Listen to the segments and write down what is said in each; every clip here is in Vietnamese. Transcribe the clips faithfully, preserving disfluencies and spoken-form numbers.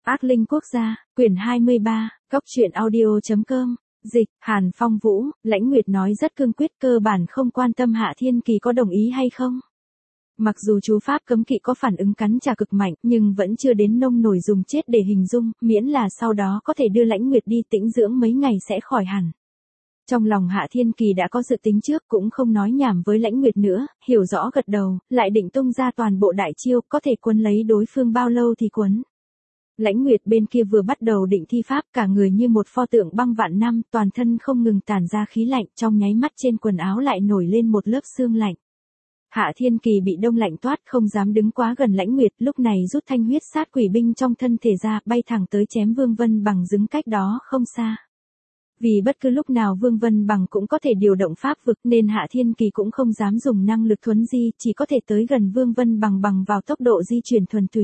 Ác linh quốc gia, quyển hai mươi ba, góc truyện audio.com, dịch, Hàn Phong Vũ, Lãnh Nguyệt nói rất cương quyết cơ bản không quan tâm Hạ Thiên Kỳ có đồng ý hay không. Mặc dù chú pháp cấm kỵ có phản ứng cắn trả cực mạnh nhưng vẫn chưa đến nông nổi dùng chết để hình dung, miễn là sau đó có thể đưa Lãnh Nguyệt đi tĩnh dưỡng mấy ngày sẽ khỏi hẳn. Trong lòng Hạ Thiên Kỳ đã có dự tính trước cũng không nói nhảm với Lãnh Nguyệt nữa, hiểu rõ gật đầu, lại định tung ra toàn bộ đại chiêu, có thể quấn lấy đối phương bao lâu thì quấn. Lãnh Nguyệt bên kia vừa bắt đầu định thi pháp, cả người như một pho tượng băng vạn năm, toàn thân không ngừng tản ra khí lạnh, trong nháy mắt trên quần áo lại nổi lên một lớp sương lạnh. Hạ Thiên Kỳ bị đông lạnh toát không dám đứng quá gần Lãnh Nguyệt, lúc này rút thanh huyết sát quỷ binh trong thân thể ra, bay thẳng tới chém Vương Vân Bằng đứng cách đó không xa. Vì bất cứ lúc nào Vương Vân Bằng cũng có thể điều động pháp vực nên Hạ Thiên Kỳ cũng không dám dùng năng lực thuấn di, chỉ có thể tới gần Vương Vân Bằng bằng vào tốc độ di chuyển thuần túy.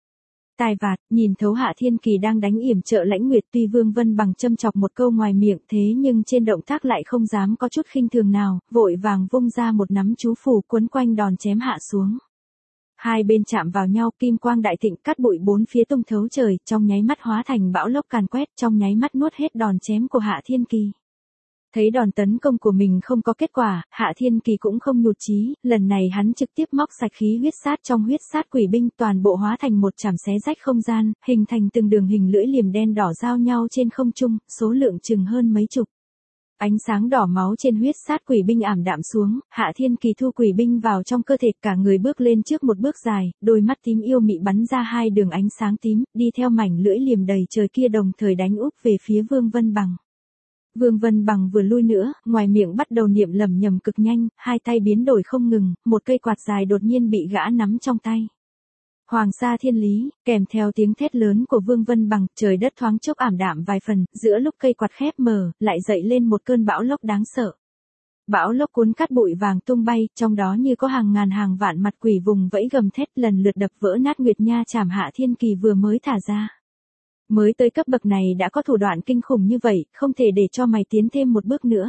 Tài vạt, nhìn thấu Hạ Thiên Kỳ đang đánh yểm trợ Lãnh Nguyệt, tuy Vương Vân Bằng châm chọc một câu ngoài miệng thế nhưng trên động tác lại không dám có chút khinh thường nào, vội vàng vung ra một nắm chú phù quấn quanh đòn chém hạ xuống. Hai bên chạm vào nhau, kim quang đại thịnh cắt bụi bốn phía tung thấu trời, trong nháy mắt hóa thành bão lốc càn quét, trong nháy mắt nuốt hết đòn chém của Hạ Thiên Kỳ. Thấy đòn tấn công của mình không có kết quả, Hạ Thiên Kỳ cũng không nhụt chí, lần này hắn trực tiếp móc sạch khí huyết sát trong huyết sát quỷ binh, toàn bộ hóa thành một chảm xé rách không gian, hình thành từng đường hình lưỡi liềm đen đỏ giao nhau trên không trung, số lượng chừng hơn mấy chục. Ánh sáng đỏ máu trên huyết sát quỷ binh ảm đạm xuống, Hạ Thiên Kỳ thu quỷ binh vào trong cơ thể, cả người bước lên trước một bước dài, đôi mắt tím yêu mị bắn ra hai đường ánh sáng tím, đi theo mảnh lưỡi liềm đầy trời kia đồng thời đánh úp về phía Vương Vân Bằng. Vương Vân Bằng vừa lui nữa, ngoài miệng bắt đầu niệm lẩm nhẩm cực nhanh, hai tay biến đổi không ngừng, một cây quạt dài đột nhiên bị gã nắm trong tay. Hoàng sa thiên lý, kèm theo tiếng thét lớn của Vương Vân Bằng, trời đất thoáng chốc ảm đạm vài phần, giữa lúc cây quạt khép mờ, lại dậy lên một cơn bão lốc đáng sợ. Bão lốc cuốn cát bụi vàng tung bay, trong đó như có hàng ngàn hàng vạn mặt quỷ vùng vẫy gầm thét lần lượt đập vỡ nát Nguyệt Nha chảm Hạ Thiên Kỳ vừa mới thả ra. Mới tới cấp bậc này đã có thủ đoạn kinh khủng như vậy, không thể để cho mày tiến thêm một bước nữa.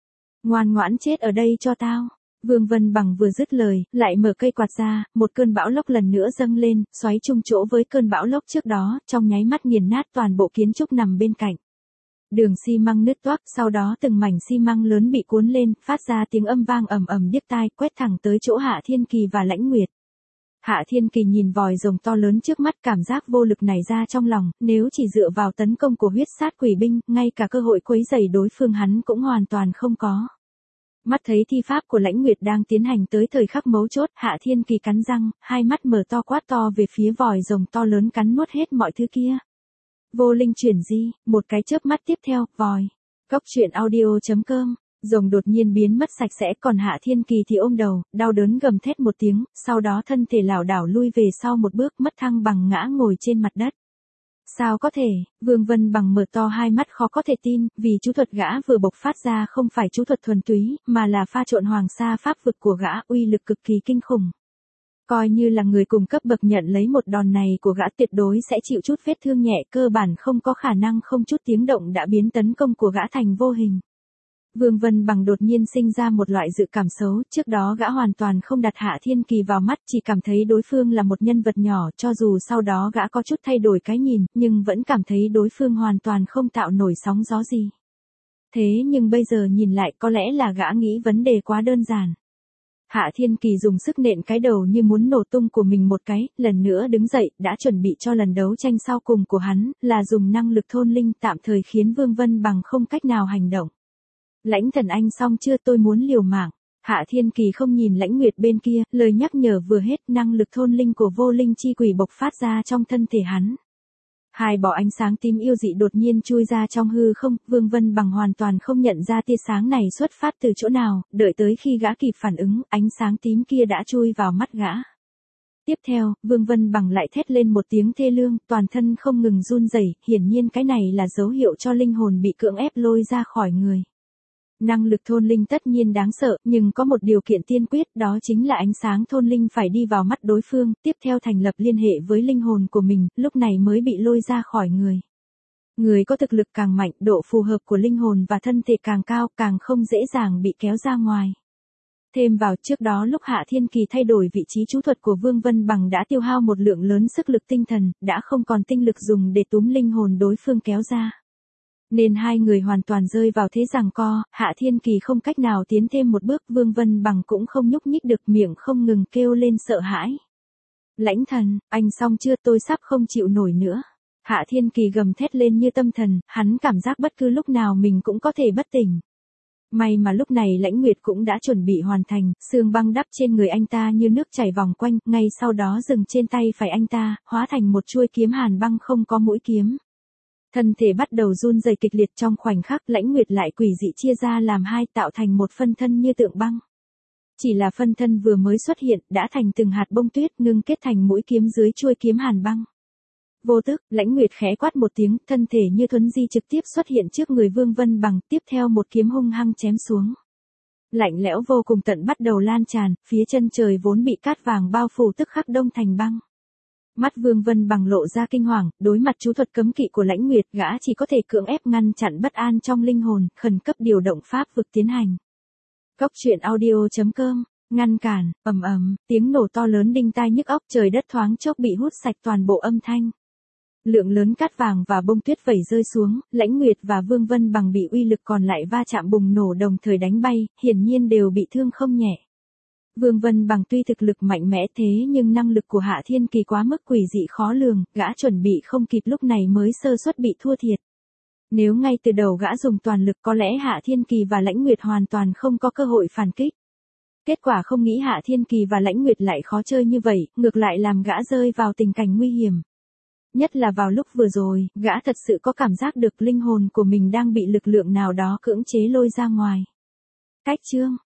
Ngoan ngoãn chết ở đây cho tao. Vương Vân Bằng vừa dứt lời, lại mở cây quạt ra, một cơn bão lốc lần nữa dâng lên, xoáy chung chỗ với cơn bão lốc trước đó, trong nháy mắt nghiền nát toàn bộ kiến trúc nằm bên cạnh. Đường xi măng nứt toác, sau đó từng mảnh xi măng lớn bị cuốn lên, phát ra tiếng âm vang ầm ầm điếc tai, quét thẳng tới chỗ Hạ Thiên Kỳ và Lãnh Nguyệt. Hạ Thiên Kỳ nhìn vòi rồng to lớn trước mắt, cảm giác vô lực nảy ra trong lòng, nếu chỉ dựa vào tấn công của huyết sát quỷ binh, ngay cả cơ hội quấy rầy đối phương hắn cũng hoàn toàn không có. Mắt thấy thi pháp của Lãnh Nguyệt đang tiến hành tới thời khắc mấu chốt, Hạ Thiên Kỳ cắn răng, hai mắt mở to quát to về phía vòi rồng to lớn cắn nuốt hết mọi thứ kia. Vô linh chuyển di, một cái chớp mắt tiếp theo, vòi. Góc truyện audio.com, rồng đột nhiên biến mất sạch sẽ, còn Hạ Thiên Kỳ thì ôm đầu, đau đớn gầm thét một tiếng, sau đó thân thể lảo đảo lui về sau một bước, mất thăng bằng ngã ngồi trên mặt đất. Sao có thể, Vương Vân Bằng mở to hai mắt khó có thể tin, vì chú thuật gã vừa bộc phát ra không phải chú thuật thuần túy, mà là pha trộn hoàng sa pháp vực của gã, uy lực cực kỳ kinh khủng. Coi như là người cùng cấp bậc nhận lấy một đòn này của gã tuyệt đối sẽ chịu chút vết thương nhẹ, cơ bản không có khả năng không chút tiếng động đã biến tấn công của gã thành vô hình. Vương Vân Bằng đột nhiên sinh ra một loại dự cảm xấu, trước đó gã hoàn toàn không đặt Hạ Thiên Kỳ vào mắt, chỉ cảm thấy đối phương là một nhân vật nhỏ, cho dù sau đó gã có chút thay đổi cái nhìn, nhưng vẫn cảm thấy đối phương hoàn toàn không tạo nổi sóng gió gì. Thế nhưng bây giờ nhìn lại có lẽ là gã nghĩ vấn đề quá đơn giản. Hạ Thiên Kỳ dùng sức nện cái đầu như muốn nổ tung của mình một cái, lần nữa đứng dậy, đã chuẩn bị cho lần đấu tranh sau cùng của hắn, là dùng năng lực thôn linh tạm thời khiến Vương Vân Bằng không cách nào hành động. Lãnh thần anh xong chưa, tôi muốn liều mạng. Hạ Thiên Kỳ không nhìn Lãnh Nguyệt bên kia, lời nhắc nhở vừa hết, năng lực thôn linh của vô linh chi quỷ bộc phát ra trong thân thể hắn. Hai bỏ ánh sáng tím yêu dị đột nhiên chui ra trong hư không, Vương Vân Bằng hoàn toàn không nhận ra tia sáng này xuất phát từ chỗ nào, đợi tới khi gã kịp phản ứng, ánh sáng tím kia đã chui vào mắt gã. Tiếp theo, Vương Vân Bằng lại thét lên một tiếng thê lương, toàn thân không ngừng run rẩy, hiển nhiên cái này là dấu hiệu cho linh hồn bị cưỡng ép lôi ra khỏi người. Năng lực thôn linh tất nhiên đáng sợ, nhưng có một điều kiện tiên quyết, đó chính là ánh sáng thôn linh phải đi vào mắt đối phương, tiếp theo thành lập liên hệ với linh hồn của mình, lúc này mới bị lôi ra khỏi người. Người có thực lực càng mạnh, độ phù hợp của linh hồn và thân thể càng cao, càng không dễ dàng bị kéo ra ngoài. Thêm vào trước đó lúc Hạ Thiên Kỳ thay đổi vị trí chú thuật của Vương Vân Bằng đã tiêu hao một lượng lớn sức lực tinh thần, đã không còn tinh lực dùng để túm linh hồn đối phương kéo ra. Nên hai người hoàn toàn rơi vào thế giằng co, Hạ Thiên Kỳ không cách nào tiến thêm một bước, Vương Vân Bằng cũng không nhúc nhích được, miệng không ngừng kêu lên sợ hãi. Lãnh thần, anh xong chưa, tôi sắp không chịu nổi nữa. Hạ Thiên Kỳ gầm thét lên như tâm thần, hắn cảm giác bất cứ lúc nào mình cũng có thể bất tỉnh. May mà lúc này Lãnh Nguyệt cũng đã chuẩn bị hoàn thành, xương băng đắp trên người anh ta như nước chảy vòng quanh, ngay sau đó dừng trên tay phải anh ta, hóa thành một chuôi kiếm hàn băng không có mũi kiếm. Thân thể bắt đầu run rẩy kịch liệt, trong khoảnh khắc Lãnh Nguyệt lại quỷ dị chia ra làm hai, tạo thành một phân thân như tượng băng. Chỉ là phân thân vừa mới xuất hiện, đã thành từng hạt bông tuyết ngưng kết thành mũi kiếm dưới chuôi kiếm hàn băng. Vô tức, Lãnh Nguyệt khẽ quát một tiếng, thân thể như thuấn di trực tiếp xuất hiện trước người Vương Vân Bằng, tiếp theo một kiếm hung hăng chém xuống. Lạnh lẽo vô cùng tận bắt đầu lan tràn, phía chân trời vốn bị cát vàng bao phủ tức khắc đông thành băng. Mắt Vương Vân Bằng lộ ra kinh hoàng, đối mặt chú thuật cấm kỵ của Lãnh Nguyệt, gã chỉ có thể cưỡng ép ngăn chặn bất an trong linh hồn, khẩn cấp điều động pháp vực tiến hành. Cốc truyện audio chấm com, ngăn cản, ầm ầm, tiếng nổ to lớn đinh tai nhức óc, trời đất thoáng chốc bị hút sạch toàn bộ âm thanh. Lượng lớn cát vàng và bông tuyết vẩy rơi xuống, Lãnh Nguyệt và Vương Vân Bằng bị uy lực còn lại va chạm bùng nổ đồng thời đánh bay, hiển nhiên đều bị thương không nhẹ. Vương Vân Bằng tuy thực lực mạnh mẽ thế nhưng năng lực của Hạ Thiên Kỳ quá mức quỷ dị khó lường, gã chuẩn bị không kịp lúc này mới sơ suất bị thua thiệt. Nếu ngay từ đầu gã dùng toàn lực có lẽ Hạ Thiên Kỳ và Lãnh Nguyệt hoàn toàn không có cơ hội phản kích. Kết quả không nghĩ Hạ Thiên Kỳ và Lãnh Nguyệt lại khó chơi như vậy, ngược lại làm gã rơi vào tình cảnh nguy hiểm. Nhất là vào lúc vừa rồi, gã thật sự có cảm giác được linh hồn của mình đang bị lực lượng nào đó cưỡng chế lôi ra ngoài. Cách chương